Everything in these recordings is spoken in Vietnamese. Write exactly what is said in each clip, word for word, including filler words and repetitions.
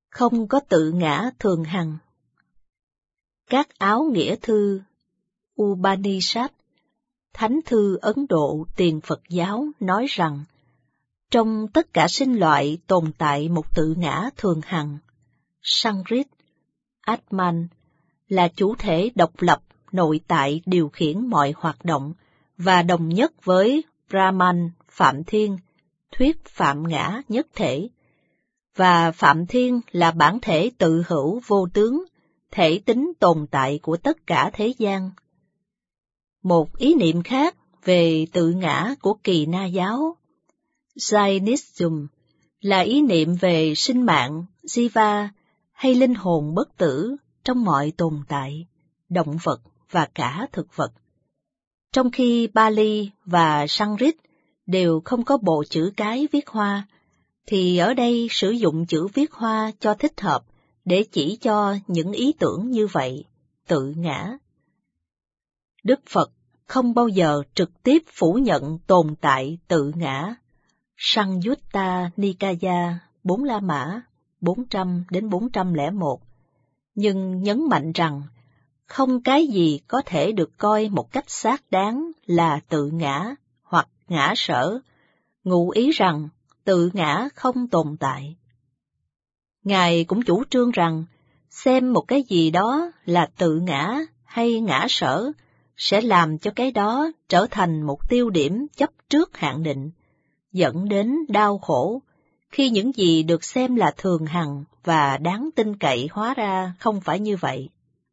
không có tự ngã thường hằng. Các áo nghĩa thư Upanishad, Thánh thư Ấn Độ tiền Phật giáo nói rằng, trong tất cả sinh loại tồn tại một tự ngã thường hằng. Sanskrit, Atman, là chủ thể độc lập, nội tại điều khiển mọi hoạt động, và đồng nhất với Brahman, Phạm Thiên, thuyết phạm ngã nhất thể. Và Phạm Thiên là bản thể tự hữu vô tướng, thể tính tồn tại của tất cả thế gian. Một ý niệm khác về tự ngã của Kỳ Na giáo, Jainism, là ý niệm về sinh mạng, Jiva, hay linh hồn bất tử trong mọi tồn tại, động vật và cả thực vật. Trong khi Pali và Sanskrit đều không có bộ chữ cái viết hoa, thì ở đây sử dụng chữ viết hoa cho thích hợp để chỉ cho những ý tưởng như vậy, tự ngã. Đức Phật không bao giờ trực tiếp phủ nhận tồn tại tự ngã. Sangyutta Nikaya, bốn La Mã, bốn trăm đến bốn trăm lẻ một, nhưng nhấn mạnh rằng không cái gì có thể được coi một cách xác đáng là tự ngã hoặc ngã sở, ngụ ý rằng tự ngã không tồn tại. Ngài cũng chủ trương rằng xem một cái gì đó là tự ngã hay ngã sở sẽ làm cho cái đó trở thành một tiêu điểm chấp trước hạn định, dẫn đến đau khổ, khi những gì được xem là thường hằng và đáng tin cậy hóa ra không phải như vậy.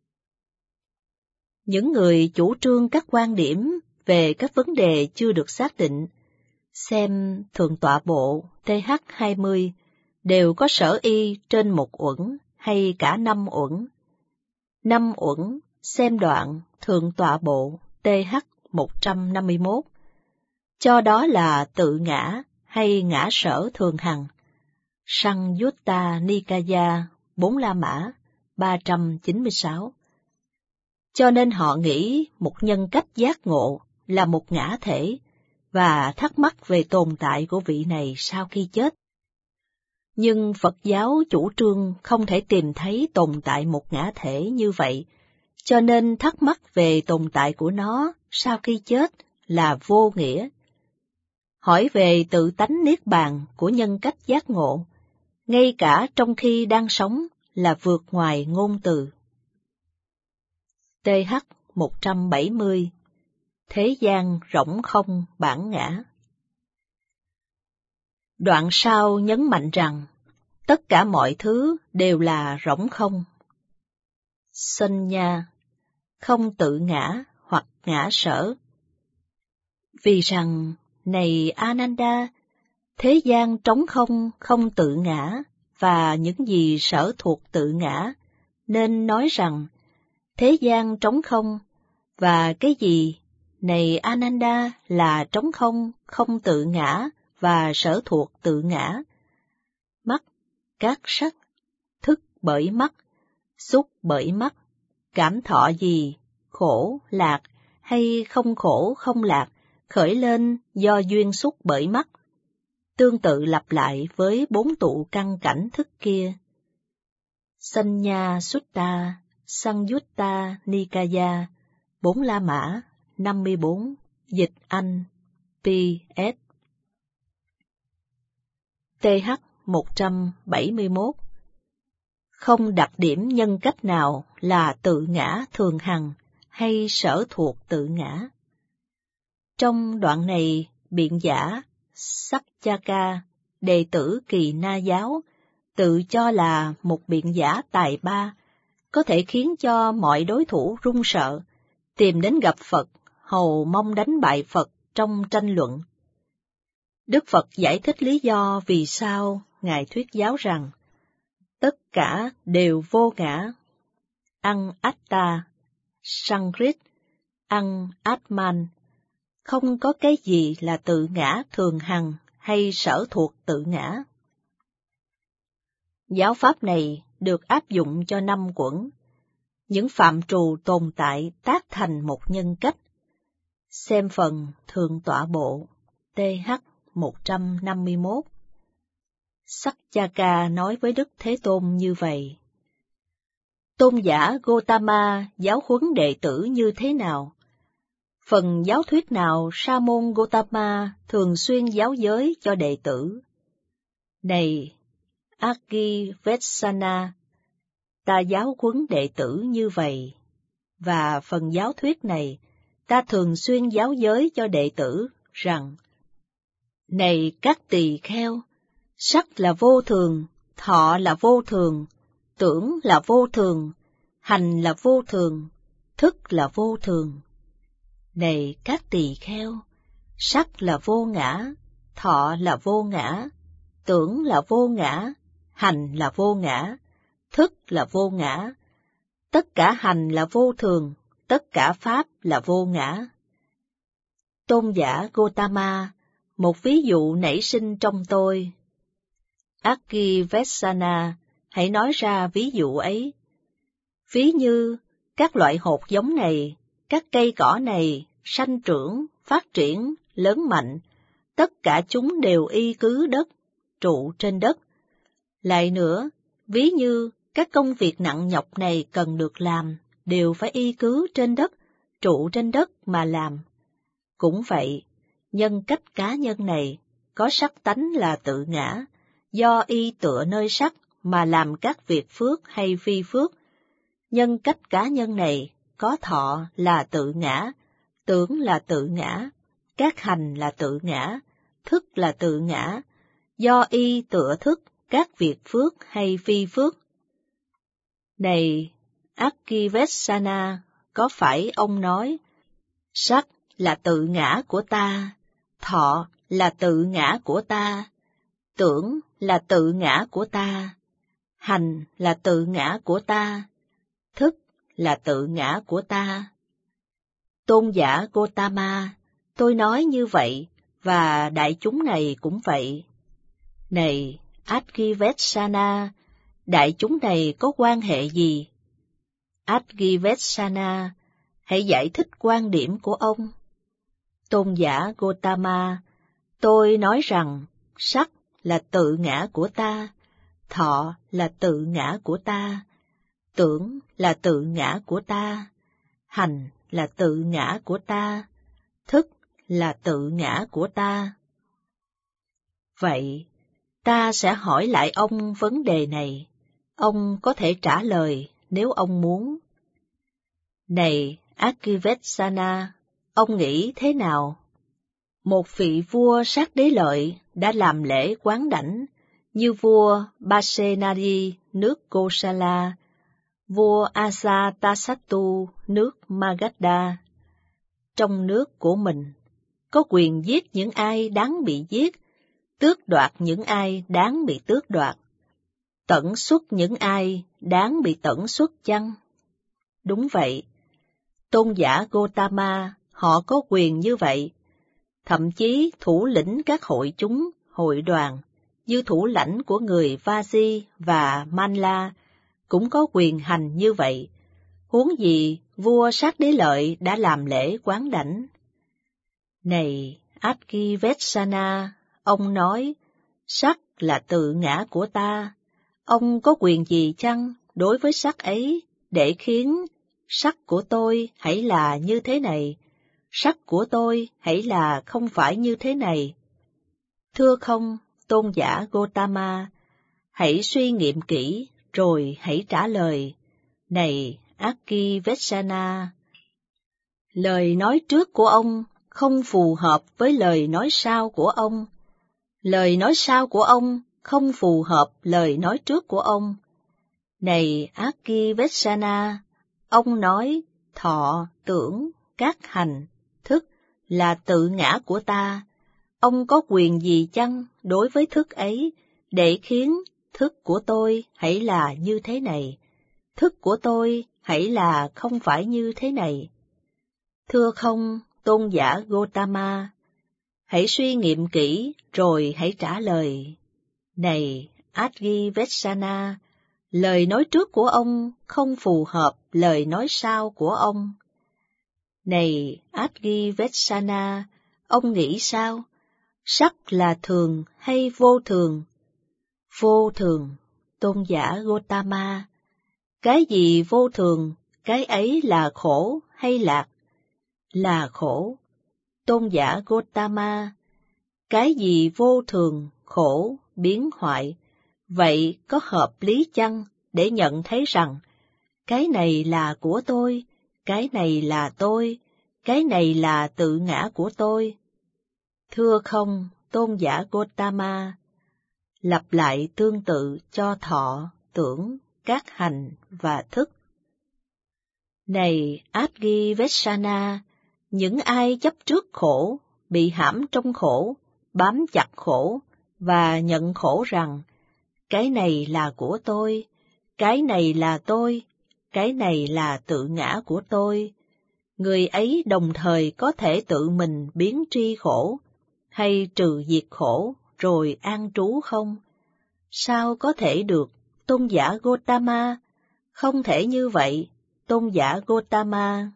Những người chủ trương các quan điểm về các vấn đề chưa được xác định, xem Thượng tọa bộ T H hai mươi, đều có sở y trên một uẩn hay cả năm uẩn. Năm uẩn xem đoạn Thượng tọa bộ T H một trăm năm mươi mốt, cho đó là tự ngã hay ngã sở thường hằng. Sangyutta Nikaya, bốn La Mã, ba trăm chín mươi sáu. Cho nên họ nghĩ một nhân cách giác ngộ là một ngã thể, và thắc mắc về tồn tại của vị này sau khi chết. Nhưng Phật giáo chủ trương không thể tìm thấy tồn tại một ngã thể như vậy, cho nên thắc mắc về tồn tại của nó sau khi chết là vô nghĩa. Hỏi về tự tánh niết bàn của nhân cách giác ngộ, ngay cả trong khi đang sống, là vượt ngoài ngôn từ. T H một trăm bảy mươi, thế gian rỗng không bản ngã. Đoạn sau nhấn mạnh rằng, tất cả mọi thứ đều là rỗng không. Sanya, không tự ngã hoặc ngã sở. Vì rằng, này Ananda, thế gian trống không không tự ngã, và những gì sở thuộc tự ngã, nên nói rằng, thế gian trống không, và cái gì, này Ananda, là trống không, không tự ngã, và sở thuộc tự ngã. Mắt, các sắc, thức bởi mắt, xúc bởi mắt, cảm thọ gì, khổ, lạc, hay không khổ, không lạc, khởi lên do duyên xúc bởi mắt. Tương tự lặp lại với bốn tụ căn cảnh thức kia. Sanya Sutta, Sangyutta Nikaya, bốn La Mã, năm mươi bốn, dịch Anh, P S. T H một trăm bảy mươi mốt. Không đặc điểm nhân cách nào là tự ngã thường hằng hay sở thuộc tự ngã. Trong đoạn này, biện giả Saccaka, đệ tử Kỳ Na giáo, tự cho là một biện giả tài ba, có thể khiến cho mọi đối thủ run sợ, tìm đến gặp Phật, hầu mong đánh bại Phật trong tranh luận. Đức Phật giải thích lý do vì sao Ngài thuyết giáo rằng, tất cả đều vô ngã. Ăn Atta, Sanskrit, ăn Atman, không có cái gì là tự ngã thường hằng hay sở thuộc tự ngã. Giáo pháp này được áp dụng cho năm quẩn, những phạm trù tồn tại tác thành một nhân cách. Xem phần Thượng tọa bộ T H một trăm năm mươi mốt. Satyaka nói với Đức Thế Tôn như vậy. Tôn giả Gotama giáo huấn đệ tử như thế nào? Phần giáo thuyết nào Sa môn Gotama thường xuyên giáo giới cho đệ tử? Này Agivetsana, ta giáo huấn đệ tử như vậy, và phần giáo thuyết này ta thường xuyên giáo giới cho đệ tử rằng: Này các tỳ kheo, sắc là vô thường, thọ là vô thường, tưởng là vô thường, hành là vô thường, thức là vô thường. Này các tỳ kheo, sắc là vô ngã, thọ là vô ngã, tưởng là vô ngã, hành là vô ngã, thức là vô ngã. Tất cả hành là vô thường, tất cả pháp là vô ngã. Tôn giả Gotama, một ví dụ nảy sinh trong tôi. Agivetsana, hãy nói ra ví dụ ấy. Ví như các loại hột giống này, các cây cỏ này, sanh trưởng, phát triển, lớn mạnh, tất cả chúng đều y cứ đất, trụ trên đất. Lại nữa, ví như các công việc nặng nhọc này cần được làm, đều phải y cứ trên đất, trụ trên đất mà làm. Cũng vậy, nhân cách cá nhân này có sắc tánh là tự ngã, do y tựa nơi sắc mà làm các việc phước hay phi phước. Nhân cách cá nhân này có thọ là tự ngã, tưởng là tự ngã, các hành là tự ngã, thức là tự ngã, do y tựa thức các việc phước hay phi phước. Này Agivetsana, có phải ông nói, sắc là tự ngã của ta, thọ là tự ngã của ta, tưởng là tự ngã của ta, hành là tự ngã của ta, thức là tự ngã của ta? Tôn giả Gotama, tôi nói như vậy, và đại chúng này cũng vậy. Này Agivetsana, đại chúng này có quan hệ gì? Agivetsana, hãy giải thích quan điểm của ông. Tôn giả Gotama, tôi nói rằng sắc là tự ngã của ta, thọ là tự ngã của ta, tưởng là tự ngã của ta, hành là tự ngã của ta, thức là tự ngã của ta. Vậy, ta sẽ hỏi lại ông vấn đề này, ông có thể trả lời nếu ông muốn. Này Agivetsana, ông nghĩ thế nào? Một vị vua sát đế lợi đã làm lễ quán đảnh, như vua Pasenadi nước Kosala, vua Ajatasattu nước Magadha. Trong nước của mình, có quyền giết những ai đáng bị giết, tước đoạt những ai đáng bị tước đoạt, tẩn xuất những ai đáng bị tẩn xuất chăng? Đúng vậy, tôn giả Gotama, họ có quyền như vậy. Thậm chí thủ lĩnh các hội chúng, hội đoàn, như thủ lãnh của người Vaji và Manla, cũng có quyền hành như vậy. Huống gì vua sát đế lợi đã làm lễ quán đảnh. Này Agivetsana, ông nói, sắc là tự ngã của ta. Ông có quyền gì chăng đối với sắc ấy, để khiến sắc của tôi hãy là như thế này, sắc của tôi hãy là không phải như thế này? Thưa không, tôn giả Gotama, hãy suy nghiệm kỹ rồi hãy trả lời. Này Agivetsana, lời nói trước của ông không phù hợp với lời nói sau của ông. Lời nói sau của ông không phù hợp lời nói trước của ông. Này Agivetsana, ông nói thọ, tưởng, các hành, thức là tự ngã của ta. Ông có quyền gì chăng đối với thức ấy, để khiến thức của tôi hãy là như thế này, thức của tôi hãy là không phải như thế này? Thưa không, tôn giả Gotama, hãy suy nghiệm kỹ rồi hãy trả lời. Này Agivetsana, lời nói trước của ông không phù hợp lời nói sau của ông. Này Agivetsana, ông nghĩ sao? Sắc là thường hay vô thường? Vô thường, tôn giả Gotama. Cái gì vô thường, cái ấy là khổ hay lạc? Là khổ. Tôn giả Gotama. Cái gì vô thường, khổ, biến hoại, vậy có hợp lý chăng để nhận thấy rằng cái này là của tôi, cái này là tôi, cái này là tự ngã của tôi? Thưa không, tôn giả Gotama. Lặp lại tương tự cho thọ, tưởng, các hành và thức. Này Adgivesana, những ai chấp trước khổ, bị hãm trong khổ, bám chặt khổ và nhận khổ rằng cái này là của tôi, cái này là tôi, cái này là tự ngã của tôi, người ấy đồng thời có thể tự mình biến tri khổ hay trừ diệt khổ rồi an trú không? Sao có thể được, tôn giả Gotama? Không thể như vậy, tôn giả Gotama.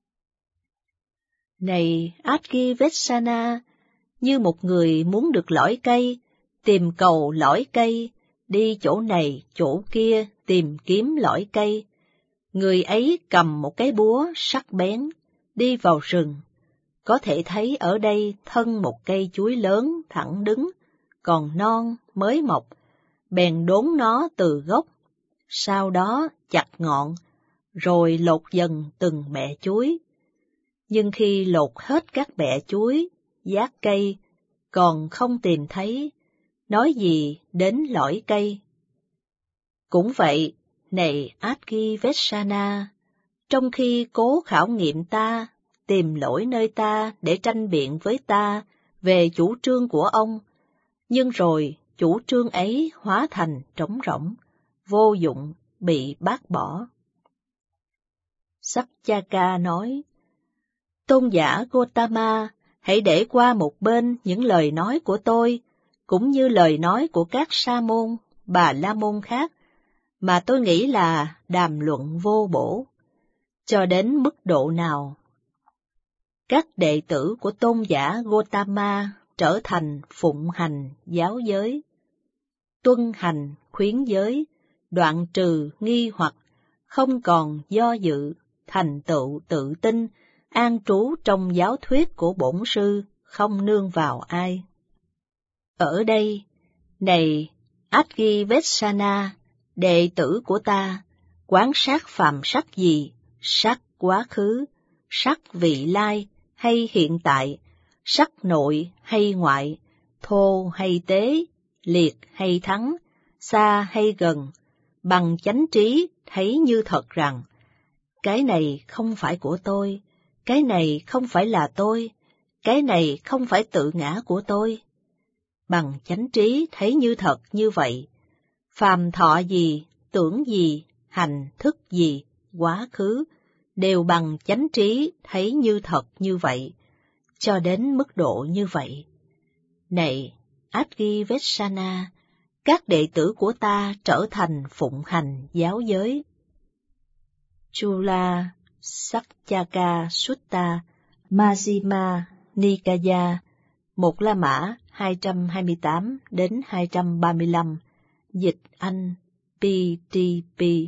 Này Adgivesana, như một người muốn được lõi cây, tìm cầu lõi cây, đi chỗ này chỗ kia tìm kiếm lõi cây. Người ấy cầm một cái búa sắc bén, đi vào rừng. Có thể thấy ở đây thân một cây chuối lớn thẳng đứng, còn non mới mọc, bèn đốn nó từ gốc, sau đó chặt ngọn, rồi lột dần từng bẹ chuối. Nhưng khi lột hết các bẹ chuối, giác cây, còn không tìm thấy, nói gì đến lõi cây? Cũng vậy, này Adgivesana, trong khi cố khảo nghiệm ta, tìm lỗi nơi ta để tranh biện với ta về chủ trương của ông, nhưng rồi chủ trương ấy hóa thành trống rỗng, vô dụng, bị bác bỏ. Saccaka nói, tôn giả Gotama, hãy để qua một bên những lời nói của tôi, cũng như lời nói của các sa môn, bà la môn khác, mà tôi nghĩ là đàm luận vô bổ. Cho đến mức độ nào? Các đệ tử của tôn giả Gotama trở thành phụng hành giáo giới, tuân hành khuyến giới, đoạn trừ nghi hoặc, không còn do dự, thành tựu tự tin, an trú trong giáo thuyết của bổn sư, không nương vào ai. Ở đây, này Adgivesana, đệ tử của ta, quán sát phàm sắc gì, sắc quá khứ, sắc vị lai hay hiện tại, sắc nội hay ngoại, thô hay tế, liệt hay thắng, xa hay gần, bằng chánh trí thấy như thật rằng, cái này không phải của tôi, cái này không phải là tôi, cái này không phải tự ngã của tôi. Bằng chánh trí thấy như thật như vậy, phàm thọ gì, tưởng gì, hành thức gì, quá khứ, đều bằng chánh trí thấy như thật như vậy, cho đến mức độ như vậy. Này Adgivesana, các đệ tử của ta trở thành phụng hành giáo giới. Chula Saccaka Sutta Majjhima Nikaya, một La Mã hai trăm hai mươi tám đến hai trăm ba mươi lăm, dịch Anh pê tê pê.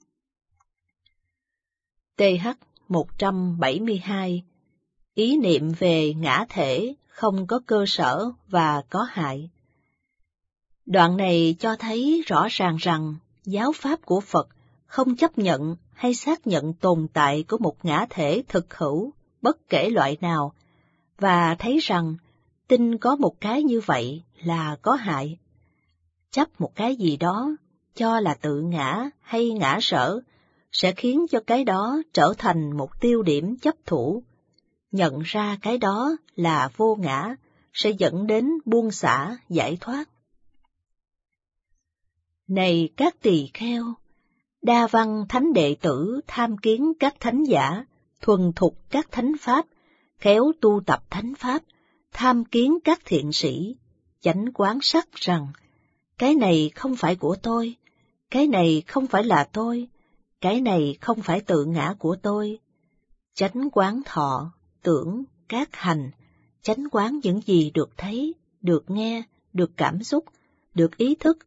tê hát một trăm bảy mươi hai, ý niệm về ngã thể không có cơ sở và có hại. Đoạn này cho thấy rõ ràng rằng giáo pháp của Phật không chấp nhận hay xác nhận tồn tại của một ngã thể thực hữu, bất kể loại nào, và thấy rằng tin có một cái như vậy là có hại. Chấp một cái gì đó, cho là tự ngã hay ngã sở, sẽ khiến cho cái đó trở thành một tiêu điểm chấp thủ. Nhận ra cái đó là vô ngã, sẽ dẫn đến buông xả, giải thoát. Này các tỳ kheo, đa văn thánh đệ tử tham kiến các thánh giả, thuần thục các thánh pháp, khéo tu tập thánh pháp, tham kiến các thiện sĩ, chánh quán sắc rằng, cái này không phải của tôi, cái này không phải là tôi, cái này không phải tự ngã của tôi. Chánh quán thọ, tưởng, các hành, chánh quán những gì được thấy, được nghe, được cảm xúc, được ý thức,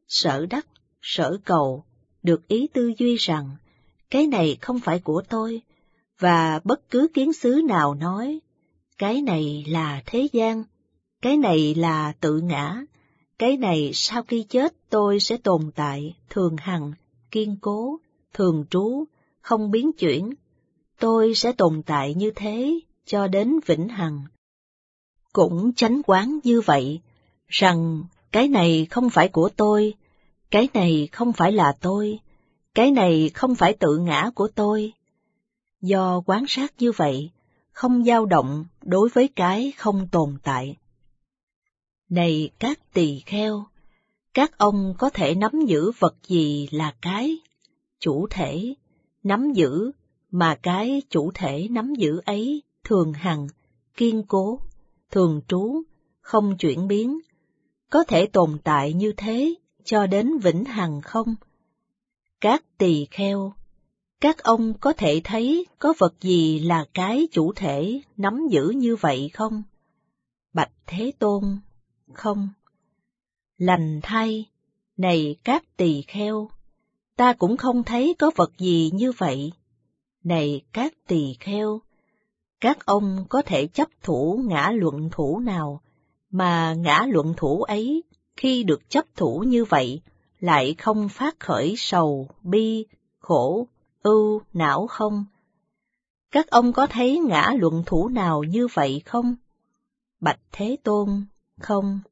Sở đắc, sở cầu, được ý tư duy rằng, cái này không phải của tôi, và bất cứ kiến xứ nào nói, cái này là thế gian, cái này là tự ngã, cái này sau khi chết tôi sẽ tồn tại, thường hằng, kiên cố, thường trú, không biến chuyển, tôi sẽ tồn tại như thế cho đến vĩnh hằng. Cũng chánh quán như vậy, rằng cái này không phải của tôi, cái này không phải là tôi, cái này không phải tự ngã của tôi. Do quán sát như vậy, không dao động đối với cái không tồn tại. Này các tỳ kheo, các ông có thể nắm giữ vật gì là cái chủ thể, nắm giữ mà cái chủ thể nắm giữ ấy thường hằng, kiên cố, thường trú, không chuyển biến, có thể tồn tại như thế cho đến vĩnh hằng không? Các tỳ kheo, các ông có thể thấy có vật gì là cái chủ thể nắm giữ như vậy không? Bạch Thế Tôn, không. Lành thay, này các tỳ kheo, ta cũng không thấy có vật gì như vậy. Này các tỳ kheo, các ông có thể chấp thủ ngã luận thủ nào, mà ngã luận thủ ấy, khi được chấp thủ như vậy, lại không phát khởi sầu, bi, khổ, ưu, não không? Các ông có thấy ngã luận thủ nào như vậy không? Bạch Thế Tôn, không.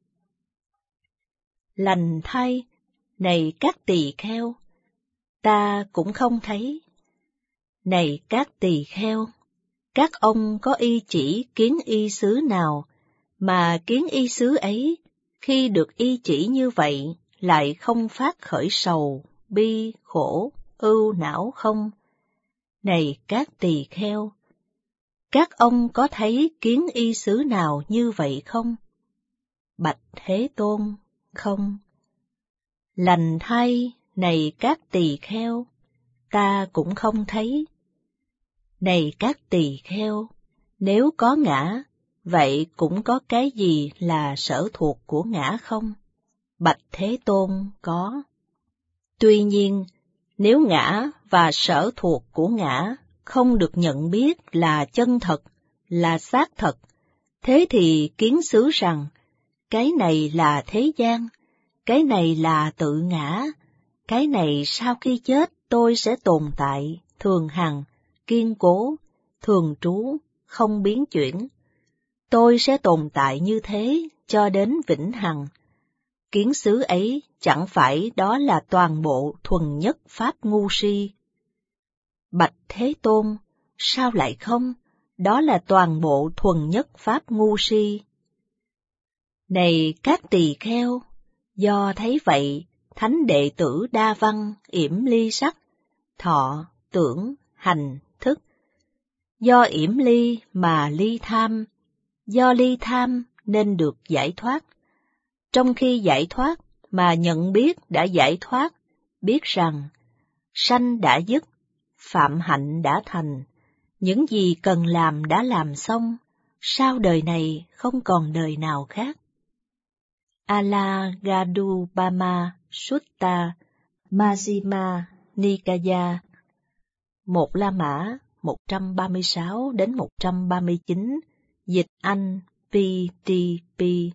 Lành thay, này các tỳ kheo, ta cũng không thấy. Này các tỳ kheo, các ông có y chỉ kiến y xứ nào, mà kiến y xứ ấy, khi được y chỉ như vậy, lại không phát khởi sầu, bi, khổ, ưu, não không? Này các tỳ kheo, các ông có thấy kiến y xứ nào như vậy không? Bạch Thế Tôn, không. Lành thay, này các tỳ kheo, ta cũng không thấy. Này các tỳ kheo, nếu có ngã, vậy cũng có cái gì là sở thuộc của ngã không? Bạch Thế Tôn, có. Tuy nhiên, nếu ngã và sở thuộc của ngã không được nhận biết là chân thật, là xác thật, thế thì kiến xứ rằng, cái này là thế gian, cái này là tự ngã, cái này sau khi chết tôi sẽ tồn tại, thường hằng, kiên cố, thường trú, không biến chuyển. Tôi sẽ tồn tại như thế cho đến vĩnh hằng. Kiến xứ ấy chẳng phải đó là toàn bộ thuần nhất pháp ngu si. Bạch Thế Tôn, sao lại không? Đó là toàn bộ thuần nhất pháp ngu si. Này các tỳ kheo, do thấy vậy, thánh đệ tử Đa Văn yểm ly sắc, thọ, tưởng, hành, thức. Do yểm ly mà ly tham, do ly tham nên được giải thoát. Trong khi giải thoát mà nhận biết đã giải thoát, biết rằng sanh đã dứt, phạm hạnh đã thành, những gì cần làm đã làm xong, sau đời này không còn đời nào khác. Alagadubama Sutta Majjhima Nikaya một La Mã một trăm ba mươi sáu đến một trăm ba mươi chín, dịch Anh pê tê pê.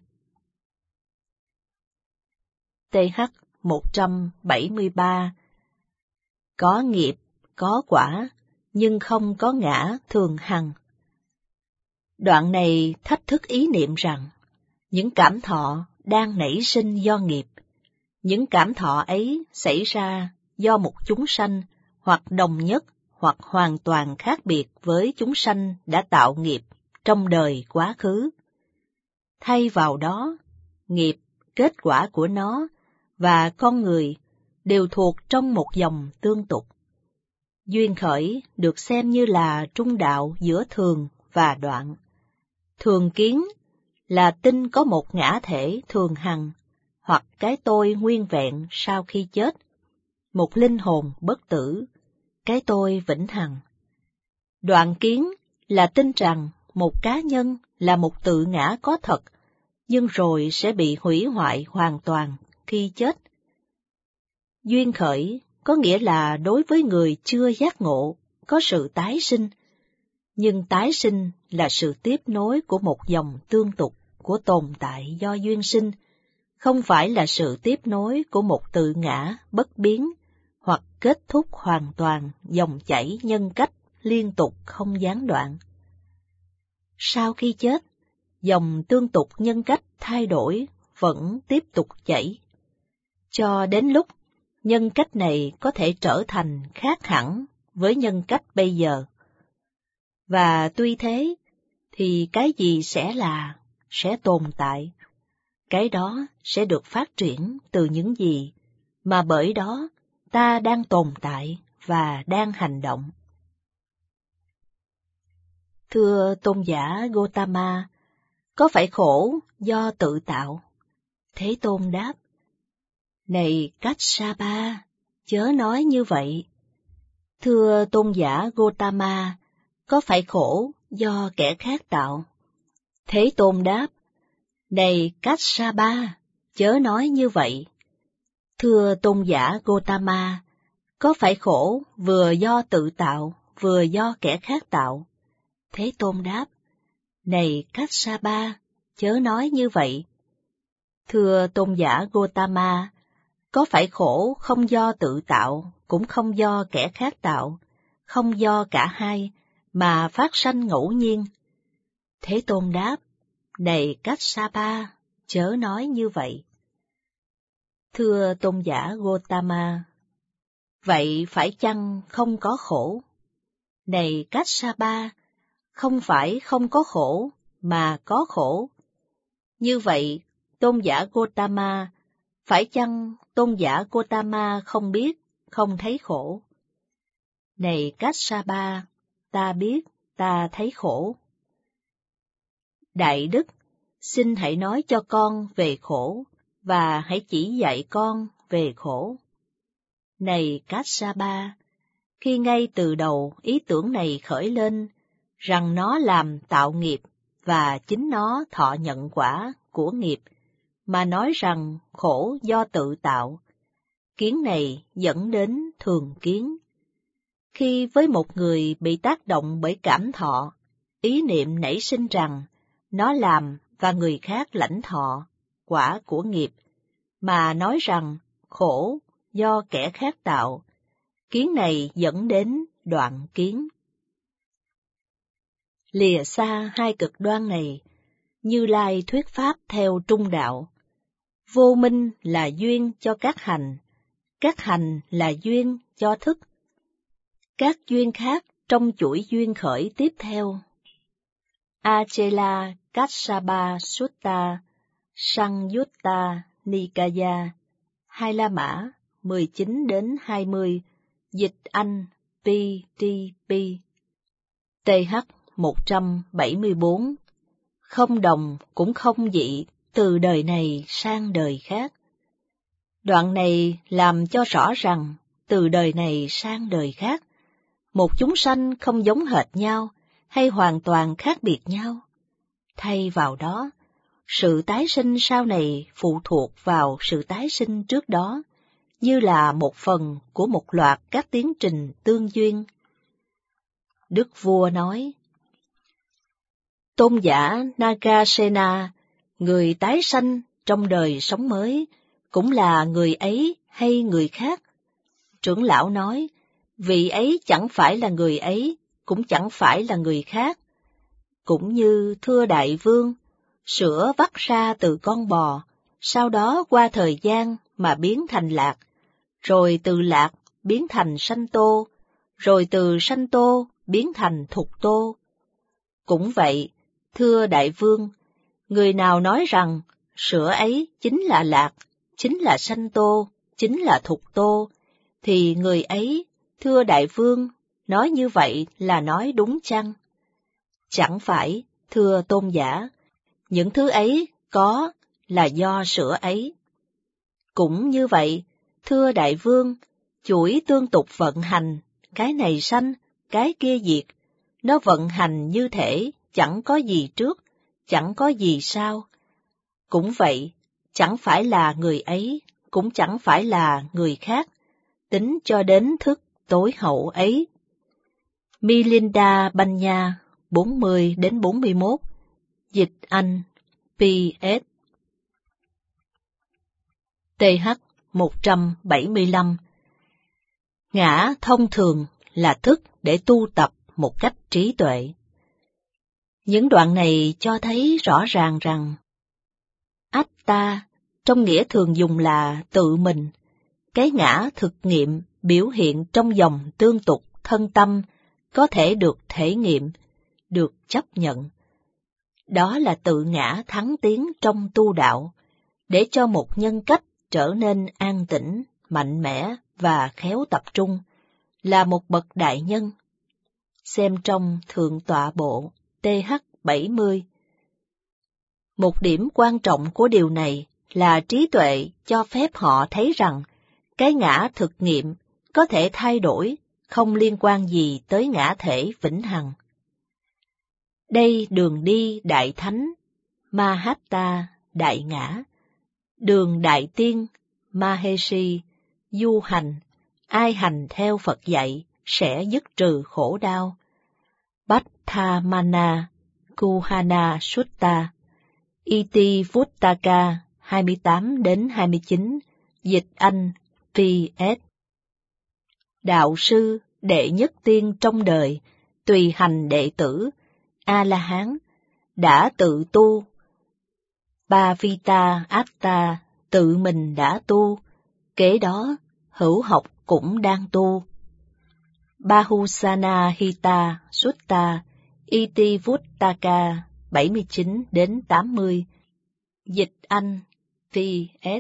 tê hát một trăm bảy mươi ba. Có nghiệp, có quả, nhưng không có ngã thường hằng. Đoạn này thách thức ý niệm rằng, những cảm thọ đang nảy sinh do nghiệp, những cảm thọ ấy xảy ra do một chúng sanh hoặc đồng nhất hoặc hoàn toàn khác biệt với chúng sanh đã tạo nghiệp trong đời quá khứ. Thay vào đó, nghiệp, kết quả của nó và con người đều thuộc trong một dòng tương tục. Duyên khởi được xem như là trung đạo giữa thường và đoạn. Thường kiến là tin có một ngã thể thường hằng, hoặc cái tôi nguyên vẹn sau khi chết, một linh hồn bất tử, cái tôi vĩnh hằng. Đoạn kiến là tin rằng một cá nhân là một tự ngã có thật, nhưng rồi sẽ bị hủy hoại hoàn toàn khi chết. Duyên khởi có nghĩa là đối với người chưa giác ngộ, có sự tái sinh. Nhưng tái sinh là sự tiếp nối của một dòng tương tục của tồn tại do duyên sinh, không phải là sự tiếp nối của một tự ngã bất biến hoặc kết thúc hoàn toàn dòng chảy nhân cách liên tục không gián đoạn. Sau khi chết, dòng tương tục nhân cách thay đổi vẫn tiếp tục chảy, cho đến lúc nhân cách này có thể trở thành khác hẳn với nhân cách bây giờ. Và tuy thế, thì cái gì sẽ là, sẽ tồn tại, cái đó sẽ được phát triển từ những gì mà bởi đó ta đang tồn tại và đang hành động. Thưa tôn giả Gotama, có phải khổ do tự tạo? Thế Tôn đáp: Này Kassapa, chớ nói như vậy. Thưa tôn giả Gotama, có phải khổ do kẻ khác tạo? Thế Tôn đáp: Này Kassapa, chớ nói như vậy. Thưa tôn giả Gotama, có phải khổ vừa do tự tạo, vừa do kẻ khác tạo? Thế Tôn đáp: Này Kassapa, chớ nói như vậy. Thưa tôn giả Gotama, có phải khổ không do tự tạo, cũng không do kẻ khác tạo, không do cả hai, mà phát sanh ngẫu nhiên? Thế Tôn đáp: Này Kassapa, chớ nói như vậy. Thưa tôn giả Gotama, vậy phải chăng không có khổ? Này Kassapa, không phải không có khổ, mà có khổ. Như vậy, tôn giả Gotama, phải chăng tôn giả Gotama không biết, không thấy khổ? Này Kassapa, ta biết, ta thấy khổ. Đại Đức, xin hãy nói cho con về khổ, và hãy chỉ dạy con về khổ. Này Kassapa, khi ngay từ đầu ý tưởng này khởi lên, rằng nó làm tạo nghiệp, và chính nó thọ nhận quả của nghiệp, mà nói rằng khổ do tự tạo, kiến này dẫn đến thường kiến. Khi với một người bị tác động bởi cảm thọ, ý niệm nảy sinh rằng nó làm và người khác lãnh thọ quả của nghiệp, mà nói rằng khổ do kẻ khác tạo, kiến này dẫn đến đoạn kiến. Lìa xa hai cực đoan này, Như Lai thuyết pháp theo trung đạo. Vô minh là duyên cho các hành, các hành là duyên cho thức. Các duyên khác trong chuỗi duyên khởi tiếp theo. Achela Kassapa Sutta Sangyutta Nikaya, Hai La Mã, mười chín đến hai mươi, dịch Anh pê tê pê. tê hát một trăm bảy mươi bốn. Không đồng cũng không dị, từ đời này sang đời khác. Đoạn này làm cho rõ rằng, từ đời này sang đời khác, một chúng sanh không giống hệt nhau, hay hoàn toàn khác biệt nhau. Thay vào đó, sự tái sinh sau này phụ thuộc vào sự tái sinh trước đó, như là một phần của một loạt các tiến trình tương duyên. Đức vua nói: Tôn giả Nagasena, người tái sanh trong đời sống mới, cũng là người ấy hay người khác? Trưởng lão nói: vị ấy chẳng phải là người ấy, cũng chẳng phải là người khác. Cũng như thưa đại vương, sữa vắt ra từ con bò, sau đó qua thời gian mà biến thành lạc, rồi từ lạc biến thành sanh tô, rồi từ sanh tô biến thành thục tô. Cũng vậy, thưa đại vương, người nào nói rằng sữa ấy chính là lạc, chính là sanh tô, chính là thục tô, thì người ấy, thưa đại vương, nói như vậy là nói đúng chăng? Chẳng phải, thưa tôn giả, những thứ ấy có là do sữa ấy. Cũng như vậy, thưa đại vương, chuỗi tương tục vận hành, cái này sanh, cái kia diệt, nó vận hành như thể chẳng có gì trước, chẳng có gì sau. Cũng vậy, chẳng phải là người ấy, cũng chẳng phải là người khác, tính cho đến thức tối hậu ấy. Milinda Banya, bốn mươi đến bốn mươi mốt, dịch Anh, pê ét. tê hát một trăm bảy mươi lăm. Ngã thông thường là thức để tu tập một cách trí tuệ. Những đoạn này cho thấy rõ ràng rằng Atta trong nghĩa thường dùng là tự mình, cái ngã thực nghiệm biểu hiện trong dòng tương tục thân tâm có thể được thể nghiệm, được chấp nhận. Đó là tự ngã thắng tiến trong tu đạo, để cho một nhân cách trở nên an tĩnh, mạnh mẽ và khéo tập trung, là một bậc đại nhân. Xem trong Thượng tọa bộ tê hát bảy mươi. Một điểm quan trọng của điều này là trí tuệ cho phép họ thấy rằng cái ngã thực nghiệm có thể thay đổi, không liên quan gì tới ngã thể vĩnh hằng. Đây đường đi đại thánh, Mahatta đại ngã, đường đại tiên, Mahesi, du hành, ai hành theo Phật dạy sẽ dứt trừ khổ đau. Pattamana Kuhana Sutta, Itivuttaka hai mươi tám đến hai mươi chín, dịch Anh, pê ét. Đạo sư đệ nhất tiên trong đời, tùy hành đệ tử, A-la-hán, đã tự tu. Bhavita Atta tự mình đã tu, kế đó hữu học cũng đang tu. Bahusana Hita Sutta, Itivuttaka bảy mươi chín đến tám mươi, dịch Anh, pê ét.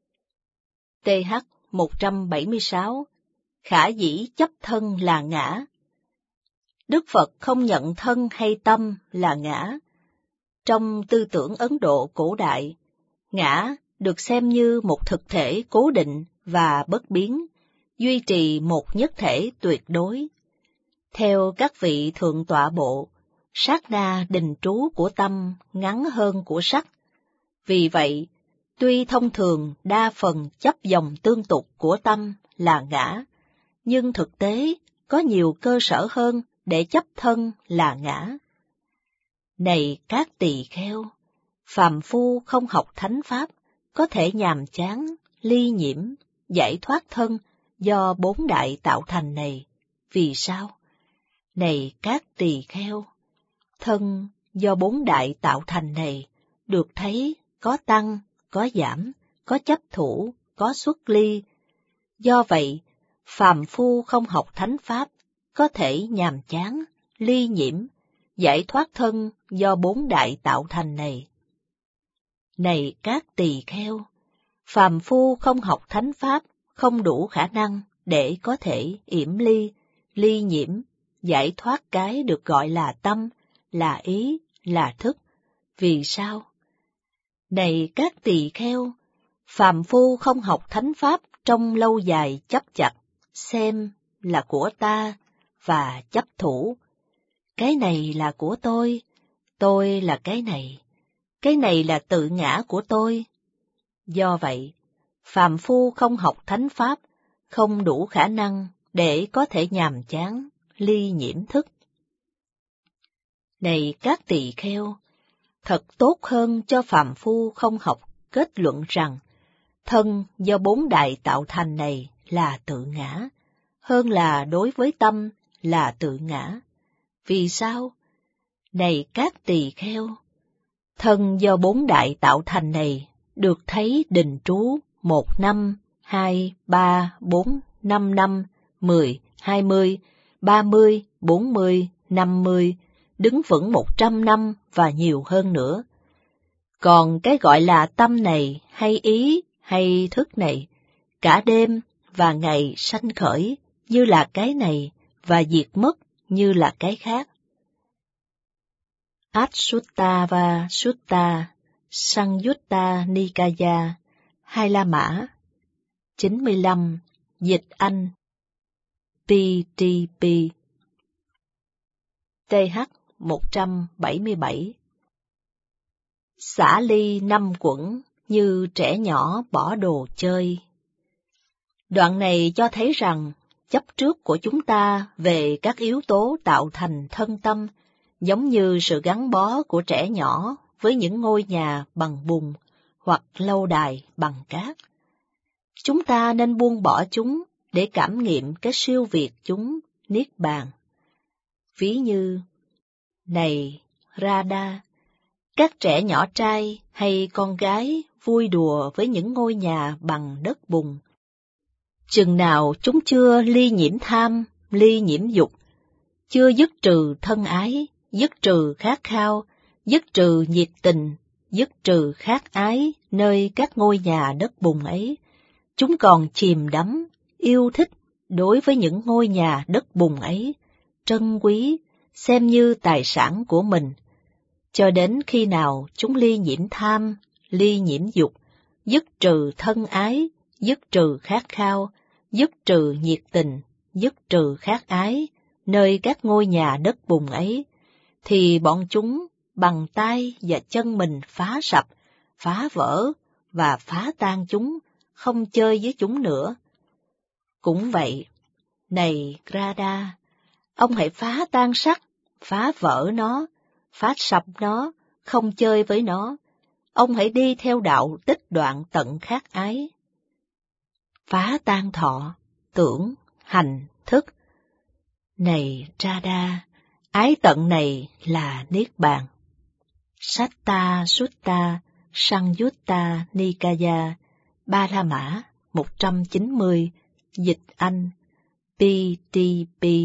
tê hát một trăm bảy mươi sáu. Khả dĩ chấp thân là ngã. Đức Phật không nhận thân hay tâm là ngã. Trong tư tưởng Ấn Độ cổ đại, ngã được xem như một thực thể cố định và bất biến, duy trì một nhất thể tuyệt đối. Theo các vị thượng tọa bộ, sát na đình trú của tâm ngắn hơn của sắc. Vì vậy, tuy thông thường đa phần chấp dòng tương tục của tâm là ngã, nhưng thực tế có nhiều cơ sở hơn để chấp thân là ngã. Này các tỳ kheo, phàm phu không học thánh pháp có thể nhàm chán, ly nhiễm, giải thoát thân do bốn đại tạo thành này. Vì sao? Này các tỳ kheo, thân do bốn đại tạo thành này được thấy có tăng, có giảm, có chấp thủ, có xuất ly. Do vậy, phàm phu không học thánh pháp có thể nhàm chán, ly nhiễm, giải thoát thân do bốn đại tạo thành này. Này các tỳ kheo, phàm phu không học thánh pháp không đủ khả năng để có thể yểm ly, ly nhiễm, giải thoát cái được gọi là tâm, là ý, là thức. Vì sao? Này các tỳ kheo, phàm phu không học thánh pháp trong lâu dài chấp chặt, xem là của ta và chấp thủ. Cái này là của tôi, tôi là cái này, cái này là tự ngã của tôi. Do vậy, phàm phu không học thánh pháp không đủ khả năng để có thể nhàm chán, ly nhiễm thức. Này các tỳ kheo, thật tốt hơn cho phàm phu không học kết luận rằng thân do bốn đại tạo thành này là tự ngã, hơn là đối với tâm là tự ngã. Vì sao? Này các tỳ kheo, thân do bốn đại tạo thành này được thấy đình trú một năm, hai, ba, bốn, năm năm, mười, hai mươi, ba mươi, bốn mươi, năm mươi, đứng vững một trăm năm và nhiều hơn nữa. Còn cái gọi là tâm này hay ý hay thức này, cả đêm và ngày sanh khởi như là cái này và diệt mất như là cái khác. Asuttava Sutta, Sangyutta Nikaya, Hai La Mã, chín mươi lăm, dịch Anh, pê tê pê. tê hát một trăm bảy mươi bảy. Xả ly năm quẩn như trẻ nhỏ bỏ đồ chơi. Đoạn này cho thấy rằng chấp trước của chúng ta về các yếu tố tạo thành thân tâm, giống như sự gắn bó của trẻ nhỏ với những ngôi nhà bằng bùn hoặc lâu đài bằng cát. Chúng ta nên buông bỏ chúng để cảm nghiệm cái siêu việt chúng, niết bàn. Ví như, này Radha, các trẻ nhỏ trai hay con gái vui đùa với những ngôi nhà bằng đất bùn. Chừng nào chúng chưa ly nhiễm tham, ly nhiễm dục, chưa dứt trừ thân ái, dứt trừ khát khao, dứt trừ nhiệt tình, dứt trừ khát ái nơi các ngôi nhà đất bùn ấy, chúng còn chìm đắm, yêu thích đối với những ngôi nhà đất bùn ấy, trân quý, xem như tài sản của mình, cho đến khi nào chúng ly nhiễm tham, ly nhiễm dục, dứt trừ thân ái, dứt trừ khát khao, dứt trừ nhiệt tình, dứt trừ khát ái, nơi các ngôi nhà đất bùn ấy, thì bọn chúng bằng tay và chân mình phá sập, phá vỡ và phá tan chúng, không chơi với chúng nữa. Cũng vậy, này Radha, ông hãy phá tan sắc, phá vỡ nó, phá sập nó, không chơi với nó. Ông hãy đi theo đạo tích đoạn tận khát ái. Phá tan thọ, tưởng, hành, thức. Này Radha, ái tận này là niết bàn. Satta Sutta Sangyutta Nikaya Ba La Mã một trăm chín mươi, dịch Anh pê tê pê.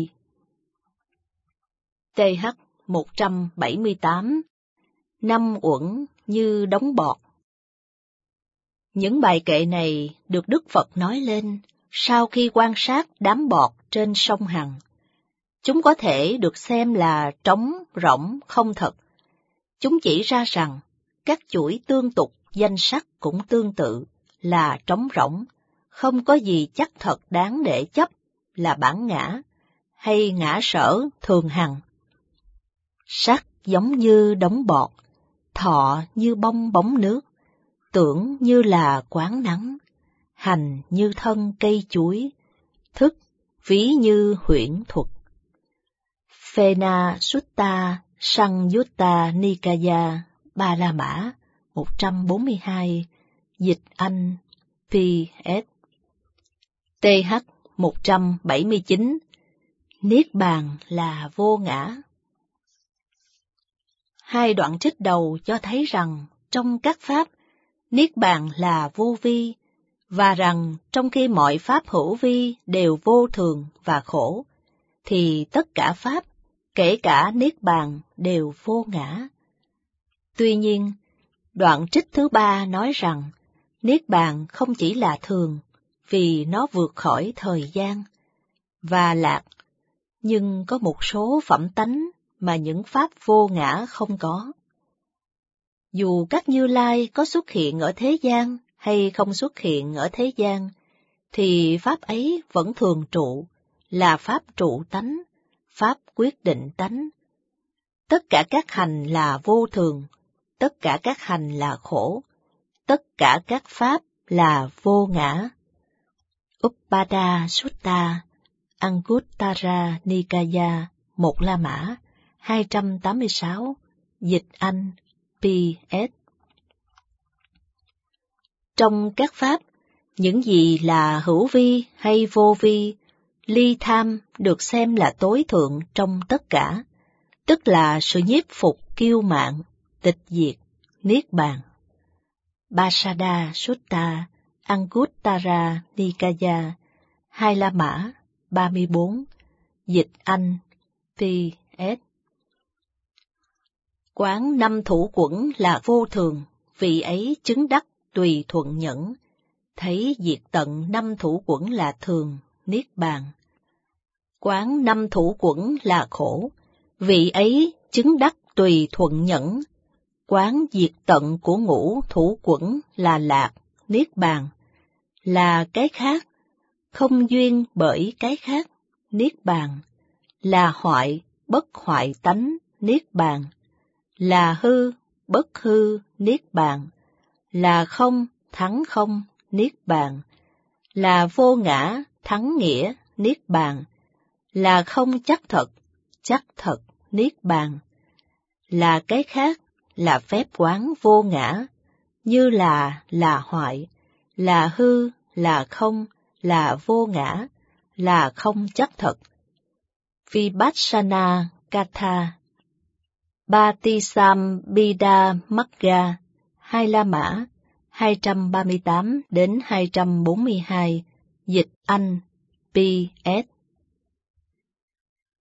tê hát một trăm bảy mươi tám, năm uẩn như đống bọt. Những bài kệ này được Đức Phật nói lên sau khi quan sát đám bọt trên sông Hằng. Chúng có thể được xem là trống rỗng không thật. Chúng chỉ ra rằng các chuỗi tương tục danh sắc cũng tương tự là trống rỗng, không có gì chắc thật đáng để chấp là bản ngã hay ngã sở thường hằng. Sắc giống như đống bọt, thọ như bong bóng nước, tưởng như là quán nắng, hành như thân cây chuối, thức ví như huyễn thuật. Phena Sutta Sangyutta Nikaya Ba La Mã một trăm bốn mươi hai, dịch Anh pê ét. tê hát một trăm bảy mươi chín, niết bàn là vô ngã. Hai đoạn trích đầu cho thấy rằng trong các pháp, niết bàn là vô vi, và rằng trong khi mọi pháp hữu vi đều vô thường và khổ, thì tất cả pháp, kể cả niết bàn, đều vô ngã. Tuy nhiên, đoạn trích thứ ba nói rằng niết bàn không chỉ là thường, vì nó vượt khỏi thời gian và lạc, nhưng có một số phẩm tánh mà những pháp vô ngã không có. Dù các Như Lai có xuất hiện ở thế gian hay không xuất hiện ở thế gian, thì pháp ấy vẫn thường trụ, là pháp trụ tánh, pháp quyết định tánh. Tất cả các hành là vô thường, tất cả các hành là khổ, tất cả các pháp là vô ngã. Uppada Sutta Anguttara Nikaya Một La Mã hai trăm tám mươi sáu, dịch Anh pê ét. Trong các pháp, những gì là hữu vi hay vô vi, ly tham được xem là tối thượng trong tất cả, tức là sự nhiếp phục kiêu mạn, tịch diệt, niết bàn. Basada Sutta Anguttara Nikaya Hai La Mã ba mươi bốn, dịch Anh pê ét. Quán năm thủ quẩn là vô thường, vị ấy chứng đắc tùy thuận nhẫn, thấy diệt tận năm thủ quẩn là thường, niết bàn. Quán năm thủ quẩn là khổ, vị ấy chứng đắc tùy thuận nhẫn, quán diệt tận của ngũ thủ quẩn là lạc, niết bàn. Là cái khác, không duyên bởi cái khác, niết bàn. Là hoại, bất hoại tánh, niết bàn. Là hư, bất hư, niết bàn. Là không, thắng không, niết bàn. là vô ngã, thắng nghĩa, niết bàn, là không chắc thật, chắc thật, niết bàn, là cái khác, là phép quán vô ngã, như là, là hoại, là hư, là không, là vô ngã, là không chắc thật. Vipassana Katha. Bhattisambhida Magga, Hai La Mã, hai trăm ba mươi tám đến hai trăm bốn mươi hai, dịch Anh, P S